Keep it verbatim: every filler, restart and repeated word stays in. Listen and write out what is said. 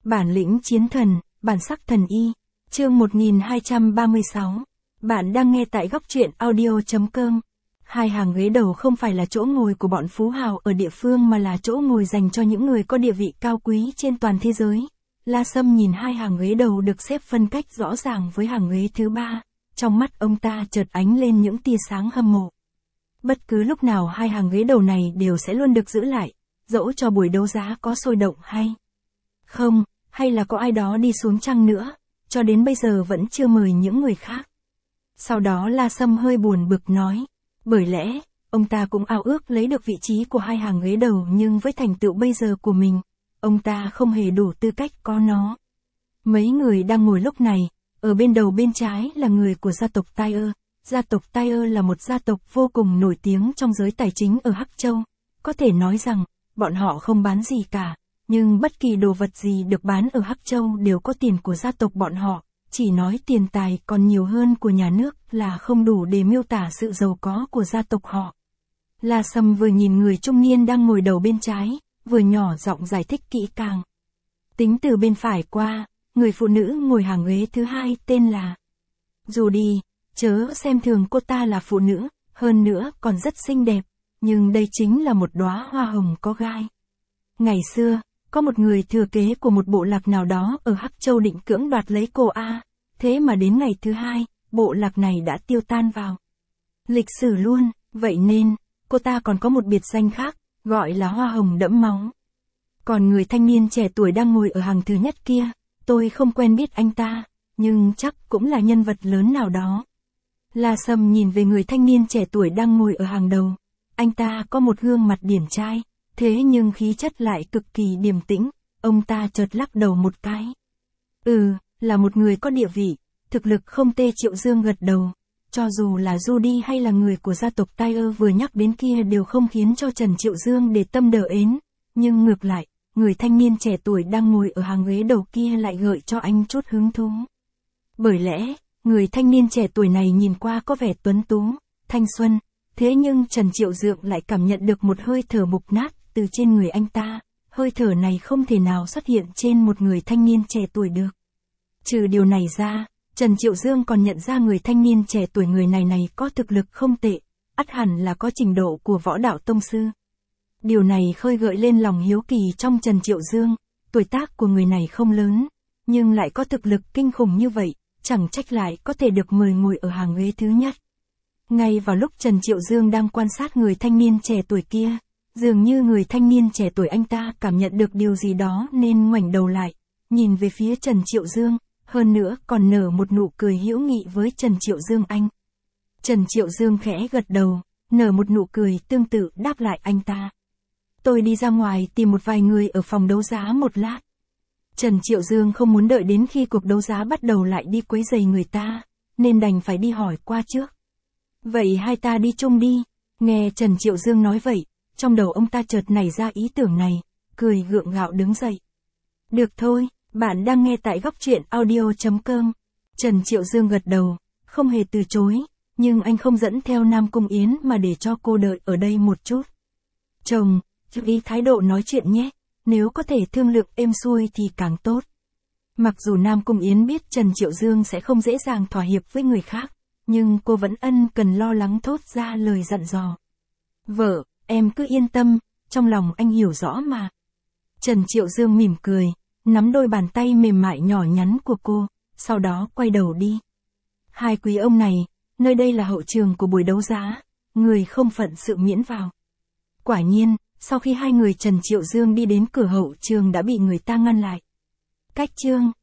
Bản lĩnh chiến thần, bản sắc thần y. Chương một nghìn hai trăm ba mươi sáu. Bạn đang nghe tại góc truyện audio chấm com. Hai hàng ghế đầu không phải là chỗ ngồi của bọn phú hào ở địa phương mà là chỗ ngồi dành cho những người có địa vị cao quý trên toàn thế giới. La Sâm nhìn hai hàng ghế đầu được xếp phân cách rõ ràng với hàng ghế thứ ba. Trong mắt ông ta chợt ánh lên những tia sáng hâm mộ. Bất cứ lúc nào hai hàng ghế đầu này đều sẽ luôn được giữ lại, dẫu cho buổi đấu giá có sôi động hay không, hay là có ai đó đi xuống chăng nữa, cho đến bây giờ vẫn chưa mời những người khác. Sau đó La Sâm hơi buồn bực nói, bởi lẽ, ông ta cũng ao ước lấy được vị trí của hai hàng ghế đầu nhưng với thành tựu bây giờ của mình, ông ta không hề đủ tư cách có nó. Mấy người đang ngồi lúc này, ở bên đầu bên trái là người của gia tộc Tyre. Gia tộc Tyre là một gia tộc vô cùng nổi tiếng trong giới tài chính ở Hắc Châu. Có thể nói rằng, bọn họ không bán gì cả, nhưng bất kỳ đồ vật gì được bán ở Hắc Châu đều có tiền của gia tộc bọn họ. Chỉ nói tiền tài còn nhiều hơn của nhà nước là không đủ để miêu tả sự giàu có của gia tộc họ. La Sâm vừa nhìn người trung niên đang ngồi đầu bên trái, vừa nhỏ giọng giải thích kỹ càng. Tính từ bên phải qua, người phụ nữ ngồi hàng ghế thứ hai tên là Judy. Chớ xem thường cô ta là phụ nữ, hơn nữa còn rất xinh đẹp, nhưng đây chính là một đóa hoa hồng có gai. Ngày xưa, có một người thừa kế của một bộ lạc nào đó ở Hắc Châu định cưỡng đoạt lấy cô A, thế mà đến ngày thứ hai, bộ lạc này đã tiêu tan vào lịch sử luôn, vậy nên, cô ta còn có một biệt danh khác, gọi là hoa hồng đẫm máu. Còn người thanh niên trẻ tuổi đang ngồi ở hàng thứ nhất kia, tôi không quen biết anh ta, nhưng chắc cũng là nhân vật lớn nào đó. La Sâm nhìn về người thanh niên trẻ tuổi đang ngồi ở hàng đầu. Anh ta có một gương mặt điển trai, thế nhưng khí chất lại cực kỳ điềm tĩnh. Ông ta chợt lắc đầu một cái. Ừ, là một người có địa vị, thực lực không tê. Triệu Dương gật đầu. Cho dù là Judy hay là người của gia tộc Tyre vừa nhắc đến kia đều không khiến cho Trần Triệu Dương để tâm đờ ến. Nhưng ngược lại, người thanh niên trẻ tuổi đang ngồi ở hàng ghế đầu kia lại gợi cho anh chút hứng thú. Bởi lẽ, người thanh niên trẻ tuổi này nhìn qua có vẻ tuấn tú, thanh xuân, thế nhưng Trần Triệu Dương lại cảm nhận được một hơi thở mục nát từ trên người anh ta. Hơi thở này không thể nào xuất hiện trên một người thanh niên trẻ tuổi được. Trừ điều này ra, Trần Triệu Dương còn nhận ra người thanh niên trẻ tuổi người này này có thực lực không tệ, ắt hẳn là có trình độ của võ đạo tông sư. Điều này khơi gợi lên lòng hiếu kỳ trong Trần Triệu Dương, tuổi tác của người này không lớn, nhưng lại có thực lực kinh khủng như vậy. Chẳng trách lại có thể được mời ngồi ở hàng ghế thứ nhất. Ngay vào lúc Trần Triệu Dương đang quan sát người thanh niên trẻ tuổi kia, dường như người thanh niên trẻ tuổi anh ta cảm nhận được điều gì đó nên ngoảnh đầu lại, nhìn về phía Trần Triệu Dương, hơn nữa còn nở một nụ cười hữu nghị với Trần Triệu Dương anh. Trần Triệu Dương khẽ gật đầu, nở một nụ cười tương tự đáp lại anh ta. Tôi đi ra ngoài tìm một vài người ở phòng đấu giá một lát. Trần Triệu Dương không muốn đợi đến khi cuộc đấu giá bắt đầu lại đi quấy rầy người ta, nên đành phải đi hỏi qua trước. Vậy hai ta đi chung đi. Nghe Trần Triệu Dương nói vậy, trong đầu ông ta chợt nảy ra ý tưởng này, cười gượng gạo đứng dậy. Được thôi, bạn đang nghe tại góc truyện audio chấm com. Trần Triệu Dương gật đầu, không hề từ chối, nhưng anh không dẫn theo Nam Cung Yến mà để cho cô đợi ở đây một chút. Chồng, chú ý thái độ nói chuyện nhé. Nếu có thể thương lượng êm xuôi thì càng tốt. Mặc dù Nam Cung Yến biết Trần Triệu Dương sẽ không dễ dàng thỏa hiệp với người khác, nhưng cô vẫn ân cần lo lắng thốt ra lời dặn dò. Vợ, em cứ yên tâm, trong lòng anh hiểu rõ mà. Trần Triệu Dương mỉm cười, nắm đôi bàn tay mềm mại nhỏ nhắn của cô, sau đó quay đầu đi. Hai quý ông này, nơi đây là hậu trường của buổi đấu giá, người không phận sự miễn vào. Quả nhiên, sau khi hai người Trần Triệu Dương đi đến cửa hậu trường đã bị người ta ngăn lại. Cách chương